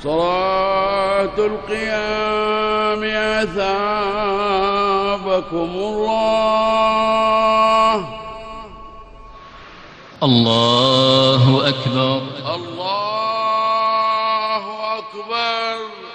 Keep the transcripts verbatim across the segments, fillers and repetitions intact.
صلاة القيام أثابكم الله. الله أكبر. الله أكبر.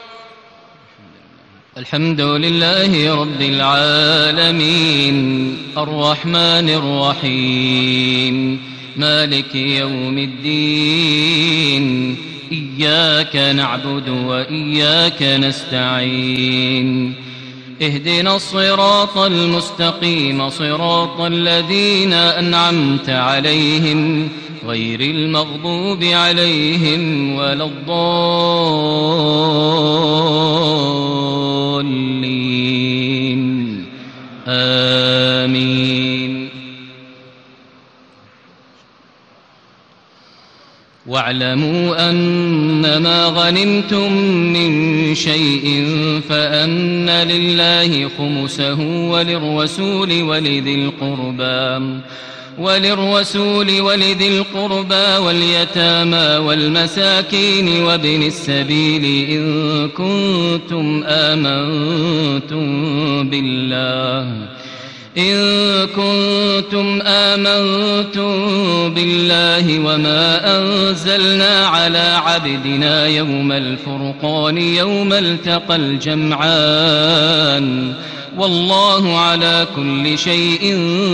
الحمد لله رب العالمين الرحمن الرحيم مالك يوم الدين إياك نعبد وإياك نستعين اهدنا الصراط المستقيم صراط الذين أنعمت عليهم غير المغضوب عليهم ولا الضالين آمين. واعلموا أنما غنمتم من شيء فأن لله خمسه وللرسول ولذي القربى وللرسول ولذي القربى واليتامى والمساكين وابن السبيل إن كنتم آمنتم بالله إن كنتم آمنتم بالله وما أنزلنا على عبدنا يوم الفرقان يوم التقى الجمعان والله على كل شيء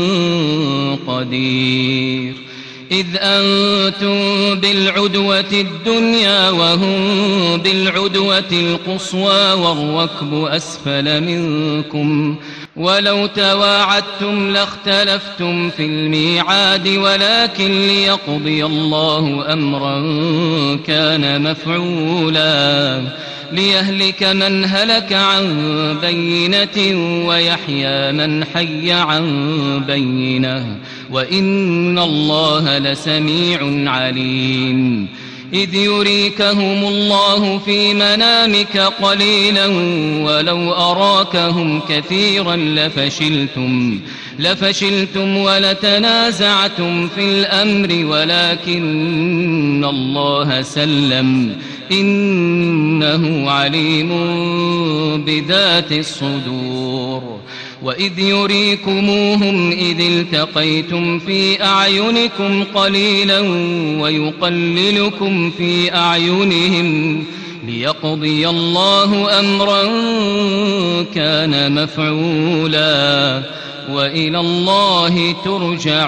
قدير. إذ أنتم بالعدوة الدنيا وهم بالعدوة القصوى والركب أسفل منكم ولو تواعدتم لاختلفتم في الميعاد ولكن ليقضي الله أمرا كان مفعولا ليهلك من هلك عن بينة ويحيى من حي عن بينة وإن الله لسميع عليم. إذ يريكهم الله في منامك قليلا ولو أراكهم كثيرا لفشلتم لفشلتم ولتنازعتم في الأمر ولكن الله سلم إنه عليم بذات الصدور. وإذ يريكموهم إذ التقيتم في أعينكم قليلا ويقللكم في أعينهم ليقضي الله أمرا كان مفعولا وإلى الله ترجع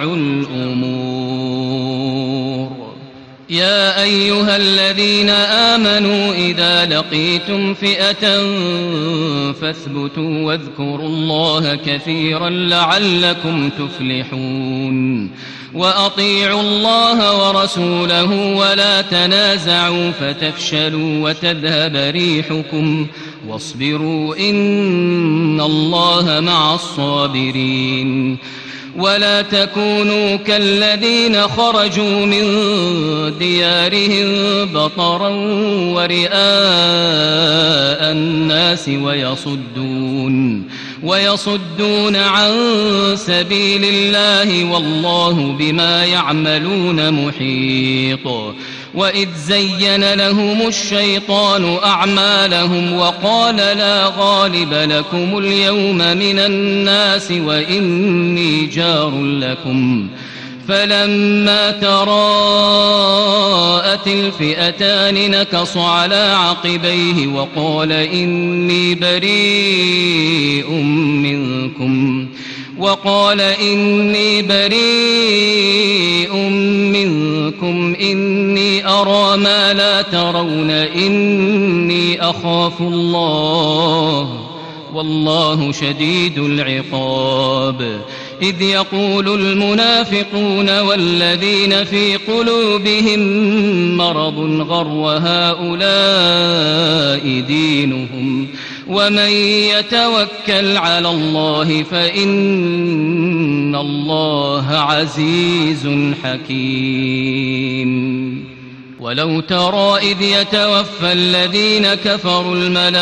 الأمور. يا أيها الذين آمنوا إذا لقيتم فئة فاثبتوا واذكروا الله كثيرا لعلكم تفلحون. وأطيعوا الله ورسوله ولا تنازعوا فتفشلوا وتذهب ريحكم واصبروا إن الله مع الصابرين. ولا تكونوا كالذين خرجوا من ديارهم بطرا ورئاء الناس ويصدون ويصدون عن سبيل الله والله بما يعملون محيط. وإذ زين لهم الشيطان أعمالهم وقال لا غالب لكم اليوم من الناس وإني جار لكم فلما تراءت الفئتان نكص على عقبيه وقال إني بريء منكم وقال إني بريء منكم إني أرى ما لا ترون إني أخاف الله والله شديد العقاب. إذ يقول المنافقون والذين في قلوبهم مرض غر هؤلاء دينهم ومن يتوكل على الله فإن الله عزيز حكيم. ولو ترى إذ يتوفى الذين كفروا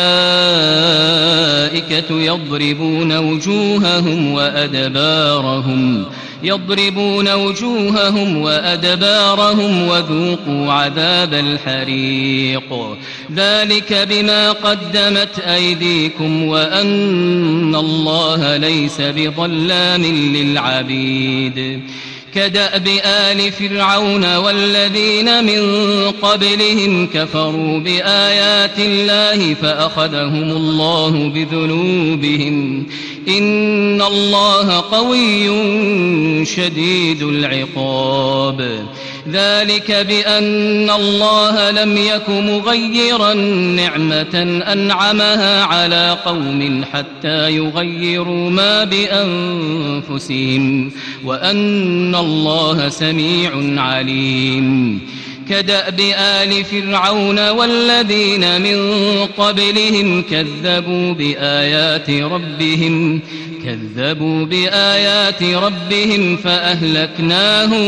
الملائكة يضربون وجوههم وأدبارهم يضربون وجوههم وأدبارهم وذوقوا عذاب الحريق ذلك بما قدمت أيديكم وأن الله ليس بظلام للعبيد كدأب آل فرعون والذين من قبلهم كفروا بآيات الله فأخذهم الله بذنوبهم إن الله قوي شديد العقاب ذلك بأن الله لم يك مغيرا نعمة أنعمها على قوم حتى يغيروا ما بأنفسهم وأن الله سميع عليم كدأب آل فرعون والذين من قبلهم كذبوا بآيات ربهم كذبوا بآيات ربهم فأهلكناهم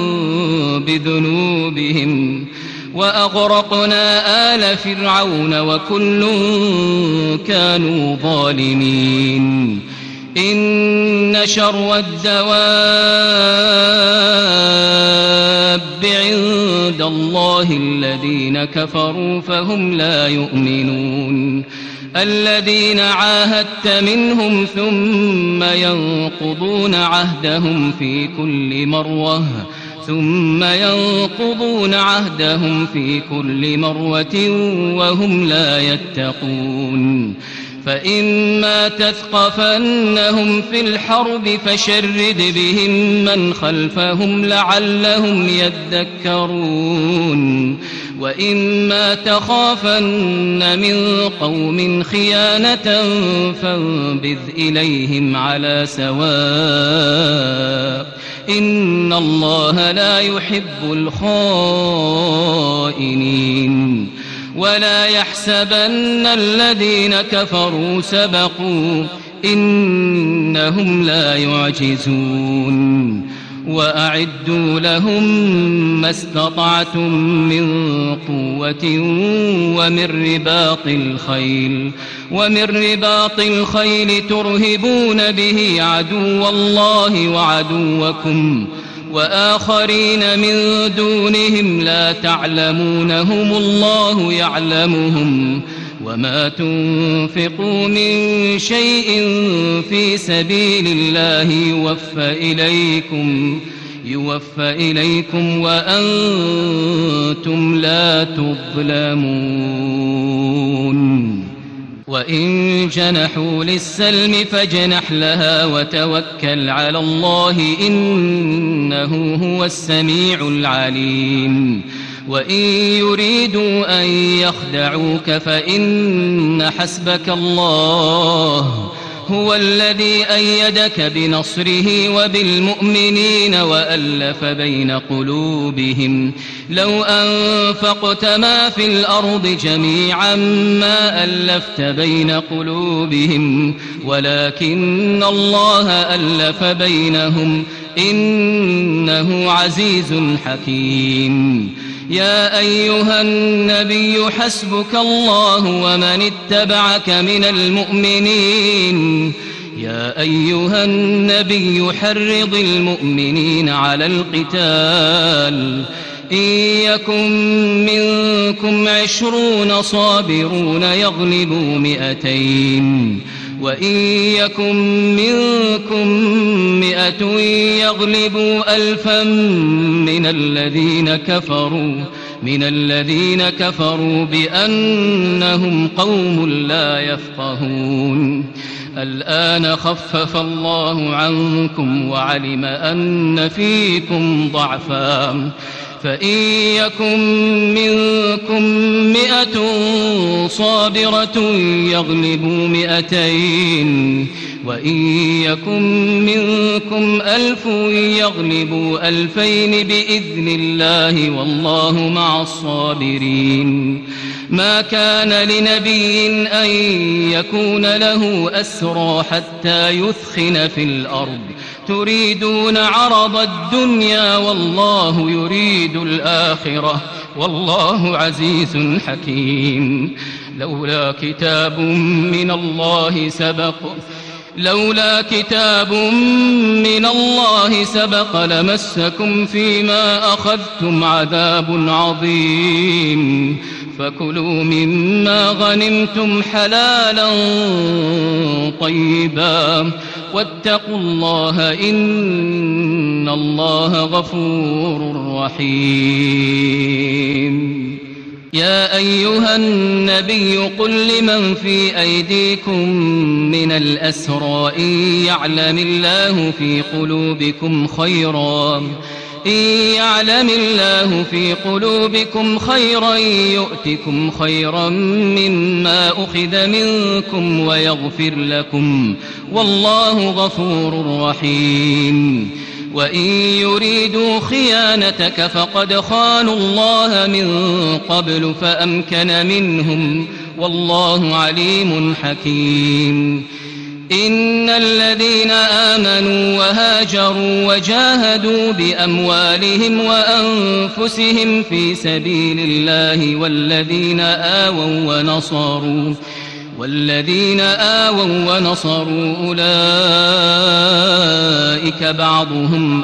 بذنوبهم وأغرقنا آل فرعون وكل كانوا ظالمين إن شر الدواب عند الله الذين كفروا فهم لا يؤمنون الذين عاهدت منهم ثم ينقضون عهدهم في كل مرة ثم ينقضون عهدهم في كل مرة وهم لا يتقون فإما تثقفنهم في الحرب فشرد بهم من خلفهم لعلهم يذكرون وإما تخافن من قوم خيانة فانبذ إليهم على سواء إن الله لا يحب الخائنين ولا يحسبن الذين كفروا سبقوا إنهم لا يعجزون وأعدوا لهم ما استطعتم من قوة ومن رباط الخيل ومن رباط الخيل ترهبون به عدو الله وعدوكم وآخرين من دونهم لا تعلمونهم الله يعلمهم وما تنفقوا من شيء في سبيل الله يوفى إليكم يوفى إليكم وأنتم لا تظلمون وإن جنحوا للسلم فاجنح لها وتوكل على الله إنه هو السميع العليم وإن يريدوا أن يخدعوك فإن حسبك الله هو الذي أيدك بنصره وبالمؤمنين وألف بين قلوبهم لو أنفقت ما في الأرض جميعا ما ألفت بين قلوبهم ولكن الله ألف بينهم إنه عزيز حكيم يا أيها النبي حسبك الله ومن اتبعك من المؤمنين يا أيها النبي حرض المؤمنين على القتال إن يكن منكم عشرون صابرون يغلبوا مئتين وإن يكن منكم مئة يغلبوا ألفا من الذين كفروا من الذين كفروا بأنهم قوم لا يفقهون الآن خفف الله عنكم وعلم أن فيكم ضعفا فإن يكن منكم مئة صابرة يغلبوا مئتين وإن يكن منكم ألف يغلبوا ألفين بإذن الله والله مع الصابرين ما كان لنبي أن يكون له أسرى حتى يثخن في الأرض تريدون عرض الدنيا والله يريد الآخرة والله عزيز حكيم. لولا كتاب من الله سبق لولا كتاب من الله سبق لمسكم فيما أخذتم عذاب عظيم. فكلوا مما غنمتم حلالا طيبا واتقوا الله إن الله غفور رحيم. يا أيها النبي قل لمن في أيديكم من الأسرى إن يعلم الله في قلوبكم خيرا إن يعلم الله في قلوبكم خيرا يؤتكم خيرا مما أخذ منكم ويغفر لكم والله غفور رحيم. وإن يريدوا خيانتك فقد خانوا الله من قبل فأمكن منهم والله عليم حكيم. إن الذين آمنوا وهاجروا وجاهدوا بأموالهم وأنفسهم في سبيل الله والذين آووا ونصروا والذين آووا ونصروا أولئك بعضهم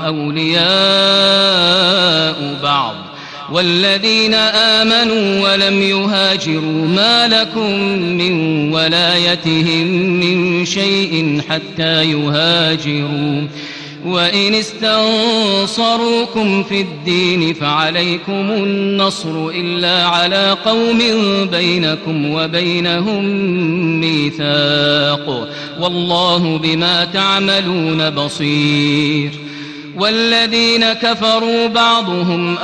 أولياء بعض والذين آمنوا ولم يهاجروا ما لكم من ولايتهم من شيء حتى يهاجروا وإن استنصروكم في الدين فعليكم النصر إلا على قوم بينكم وبينهم ميثاق والله بما تعملون بصير. والذين كفروا بعضهم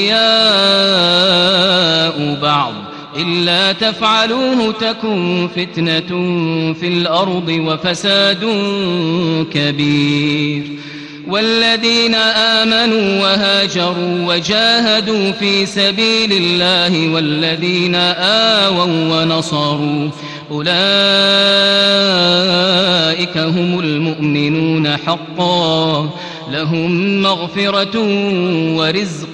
أولياء بعض إلا تفعلوه تكن فتنة في الأرض وفساد كبير. والذين آمنوا وهاجروا وجاهدوا في سبيل الله والذين آووا ونصروا أولئك هم المؤمنون حقا لهم مغفرة ورزق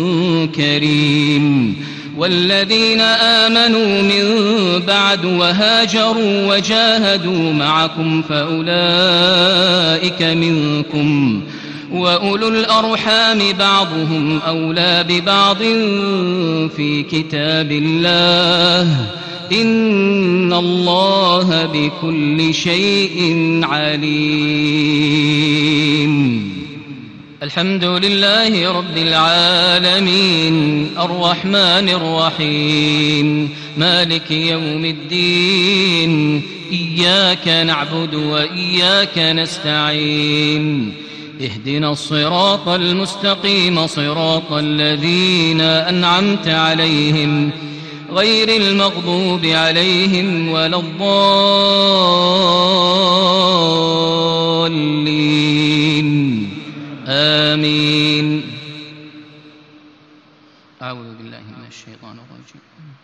كريم. والذين آمنوا من بعد وهاجروا وجاهدوا معكم فأولئك منكم وأولو الأرحام بعضهم أولى ببعض في كتاب الله إن الله بكل شيء عليم. الحمد لله رب العالمين الرحمن الرحيم مالك يوم الدين إياك نعبد وإياك نستعين اهدنا الصراط المستقيم صراط الذين أنعمت عليهم غير المغضوب عليهم ولا الضالين آمين. أعوذ بالله من الشيطان الرجيم.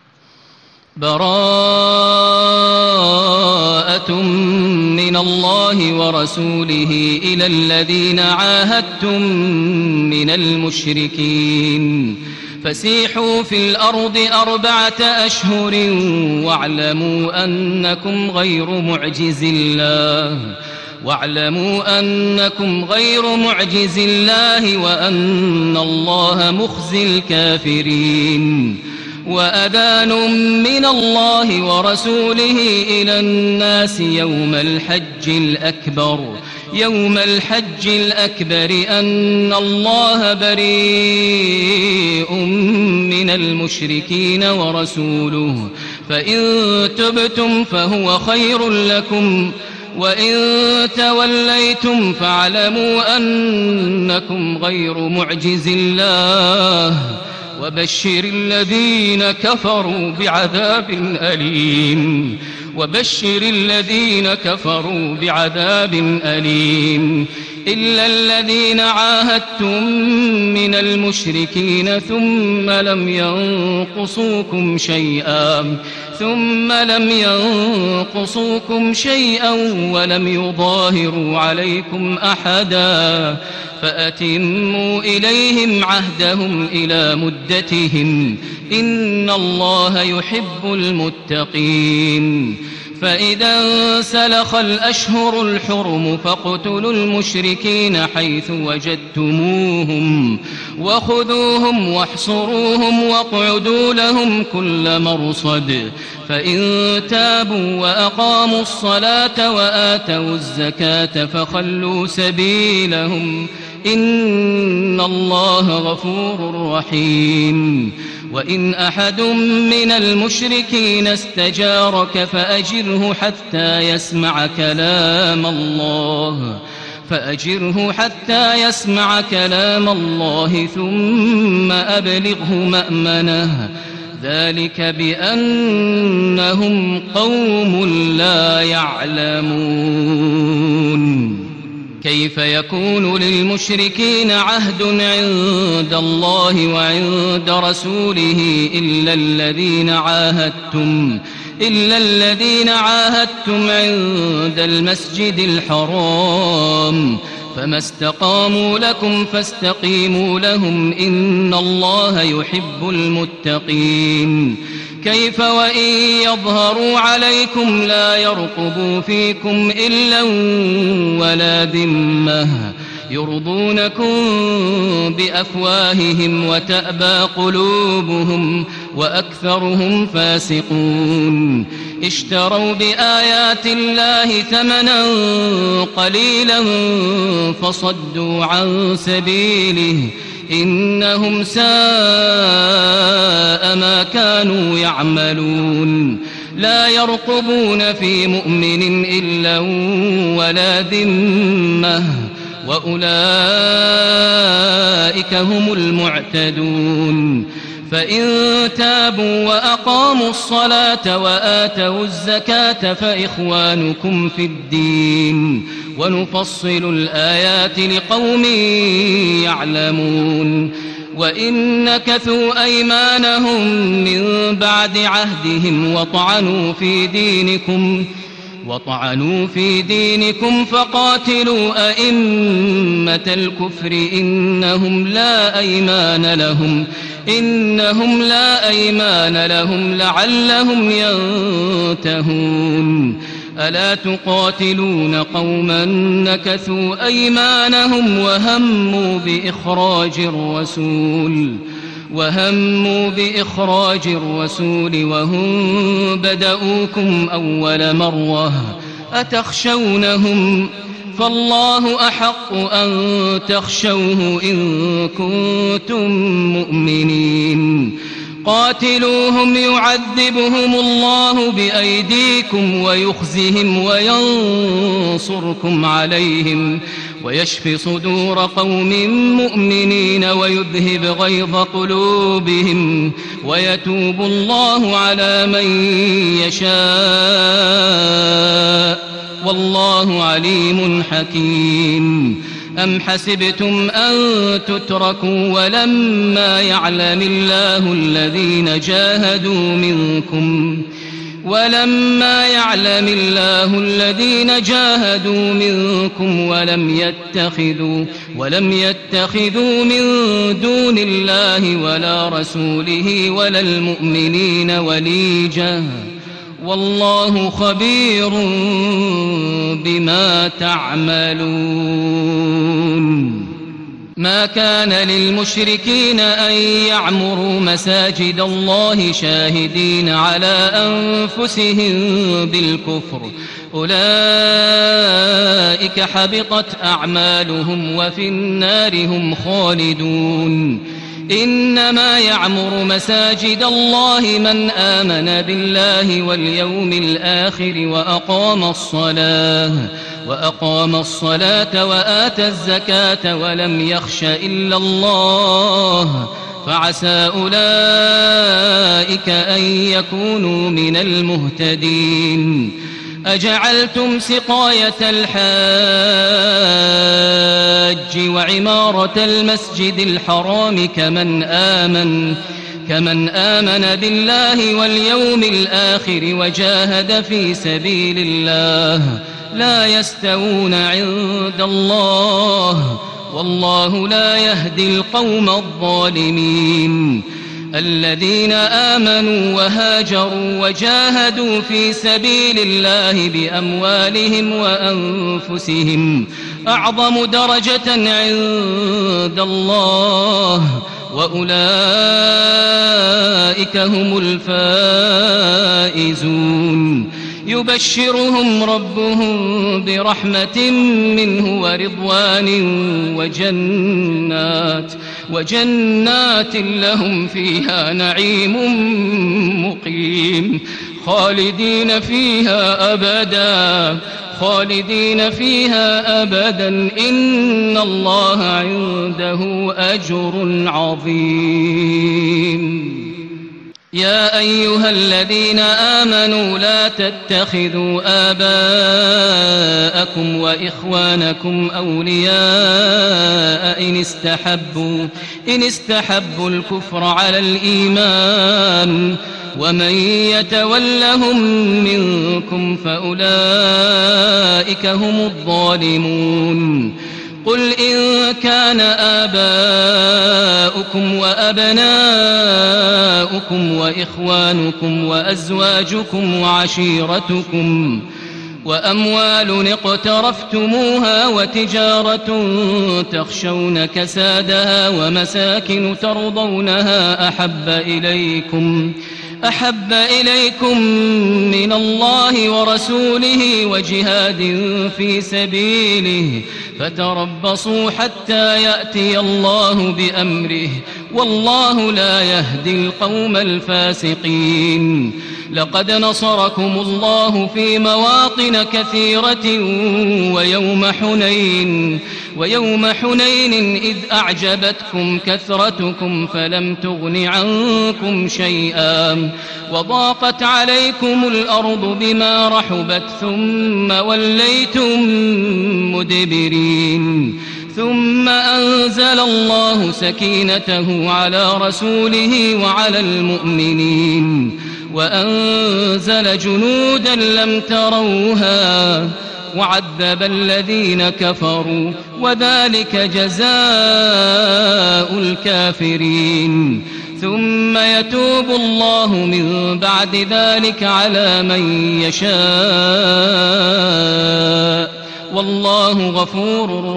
براءة من الله ورسوله إلى الذين عاهدتم من المشركين فسيحوا في الأرض أربعة أشهر واعلموا أنكم غير معجز الله واعلموا أنكم غير معجز الله وأن الله مخزي الكافرين. وأذان من الله ورسوله إلى الناس يوم الحج الأكبر يوم الحج الأكبر أن الله بريء من المشركين ورسوله فإن تبتم فهو خير لكم وإن توليتم فاعلموا أنكم غير معجز الله وبشر الذين كفروا بعذاب أليم وبشر الذين كفروا بعذاب أليم إلا الذين عاهدتم من المشركين ثم لم ينقصوكم شيئا ثم لم ينقصوكم شيئا ولم يظاهروا عليكم أحدا فأتموا إليهم عهدهم إلى مدتهم إن الله يحب المتقين. فإذا انسلخ الأشهر الحرم فاقتلوا المشركين حيث وجدتموهم وخذوهم واحصروهم واقعدوا لهم كل مرصد فإن تابوا وأقاموا الصلاة وآتوا الزكاة فخلوا سبيلهم إن الله غفور رحيم. وإن أحد من المشركين استجارك فأجره حتى يسمع كلام الله فأجره حتى يسمع كلام الله ثم أبلغه مأمنه ذلك بأنهم قوم لا يعلمون. كيف يكون للمشركين عهد عند الله وعند رسوله إلا الذين عاهدتم إلا الذين عاهدتم عند المسجد الحرام فما استقاموا لكم فاستقيموا لهم إن الله يحب المتقين. كيف وإن يظهروا عليكم لا يرقبوا فيكم إلا ولا ذمة يرضونكم بأفواههم وتأبى قلوبهم وأكثرهم فاسقون. اشتروا بآيات الله ثمنا قليلا فصدوا عن سبيله إنهم ساء ما كانوا يعملون. لا يرقبون في مؤمن إلا ولا ذمة وأولئك هم المعتدون. فإن تابوا وأقاموا الصلاة وآتوا الزكاة فإخوانكم في الدين ونفصل الآيات لقوم يعلمون. وإن نكثوا أيمانهم من بعد عهدهم وطعنوا في دينكم وطعنوا في دينكم فقاتلوا أئمة الكفر إنهم لا أيمان لهم إنهم لا أيمان لهم لعلهم ينتهون. ألا تقاتلون قوما نكثوا أيمانهم وهموا بإخراج الرسول وهموا بإخراج الرسول وهم بدؤوكم أول مرة أتخشونهم فالله أحق أن تخشوه إن كنتم مؤمنين. قاتلوهم يعذبهم الله بأيديكم ويخزهم وينصركم عليهم ويشفي صدور قوم مؤمنين ويذهب غيظ قلوبهم ويتوب الله على من يشاء والله عليم حكيم. أم حسبتم أن تتركوا ولما يعلم الله الذين جاهدوا منكم ولما يعلم الله الذين جاهدوا منكم ولم يتخذوا ولم يتخذوا من دون الله ولا رسوله ولا المؤمنين وليجا والله خبير بما تعملون. ما كان للمشركين أن يعمروا مساجد الله شاهدين على أنفسهم بالكفر أولئك حبطت أعمالهم وفي النار هم خالدون. إنما يعمر مساجد الله من آمن بالله واليوم الآخر وأقام الصلاة وأقام الصلاة وآتى الزكاة ولم يخش إلا الله فعسى أولئك أن يكونوا من المهتدين. أجعلتم سقاية الحاج وعمارة المسجد الحرام كمن آمن كمن آمن بالله واليوم الآخر وجاهد في سبيل الله لا يستوون عند الله والله لا يهدي القوم الظالمين الذين آمنوا وهاجروا وجاهدوا في سبيل الله بأموالهم وأنفسهم أعظم درجة عند الله وأولئك هم الفائزون يبشرهم ربهم برحمة منه ورضوان وجنات وجنات لهم فيها نعيم مقيم خالدين فيها أبدا خالدين فيها أبدا إن الله عنده أجر عظيم يا أيها الذين آمنوا لا تتخذوا آباءكم وإخوانكم أولياء إن استحبوا إن استحبوا الكفر على الإيمان ومن يتولهم منكم فأولئك هم الظالمون قل إن كان آباؤكم وأبناؤكم وإخوانكم وأزواجكم وعشيرتكم وأموال اقترفتموها وتجارة تخشون كسادها ومساكن ترضونها أحب إليكم أحب إليكم من الله ورسوله وجهاد في سبيله فتربصوا حتى يأتي الله بأمره والله لا يهدي القوم الفاسقين لقد نصركم الله في مواطن كثيرة ويوم حنين ويوم حنين إذ أعجبتكم كثرتكم فلم تغن عنكم شيئا وضاقت عليكم الأرض بما رحبت ثم وليتم مدبرين ثم أنزل الله سكينته على رسوله وعلى المؤمنين وأنزل جنودا لم تروها وعذب الذين كفروا وذلك جزاء الكافرين ثم يتوب الله من بعد ذلك على من يشاء والله غفور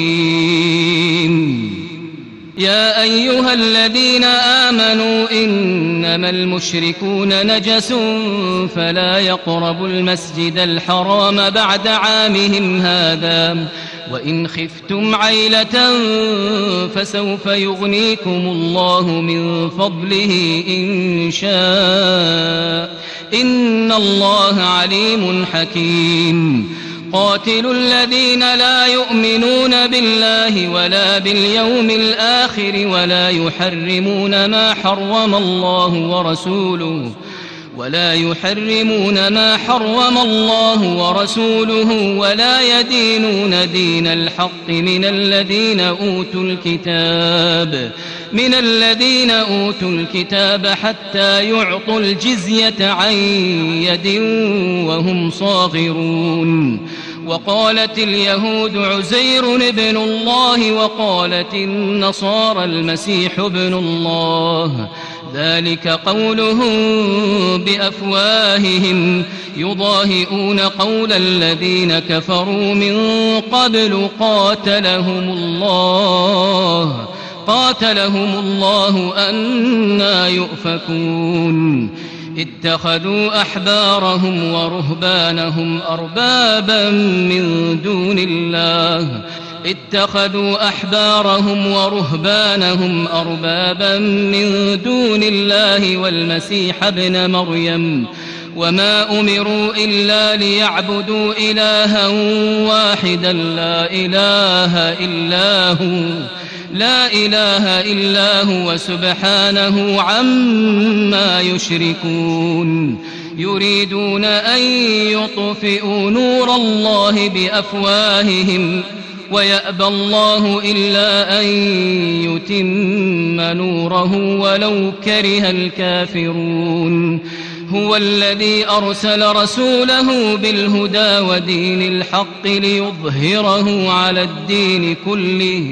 رحيم يا أيها الذين آمنوا إنما المشركون نجس فلا يقربوا المسجد الحرام بعد عامهم هذا وإن خفتم عيلة فسوف يغنيكم الله من فضله إن شاء إن الله عليم حكيم قاتلوا الذين لا يؤمنون بالله ولا باليوم الآخر ولا يحرمون ما حرم الله ورسوله ولا يحرمون ما حرم الله ورسوله ولا يدينون دين الحق من الذين أوتوا الكتاب من الذين أوتوا الكتاب حتى يعطوا الجزية عن يد وهم صاغرون وقالت اليهود عزير ابن الله وقالت النصارى المسيح ابن الله ذلك قولهم بأفواههم يضاهئون قول الذين كفروا من قبل قاتلهم الله قاتلهم الله أنى يؤفكون اتخذوا أحبارهم ورهبانهم أربابا من دون الله اتخذوا أحبارهم ورهبانهم أربابا من دون الله والمسيح ابن مريم وما أمروا إلا ليعبدوا إلها واحدا لا إله إلا هو لا إله إلا هو سبحانه عما يشركون يريدون أن يطفئوا نور الله بأفواههم ويأبى الله إلا أن يتم نوره ولو كره الكافرون هو الذي أرسل رسوله بالهدى ودين الحق ليظهره على الدين كله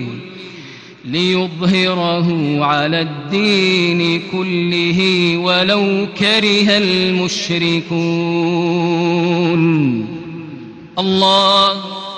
ليظهره على الدين كله ولو كره المشركون الله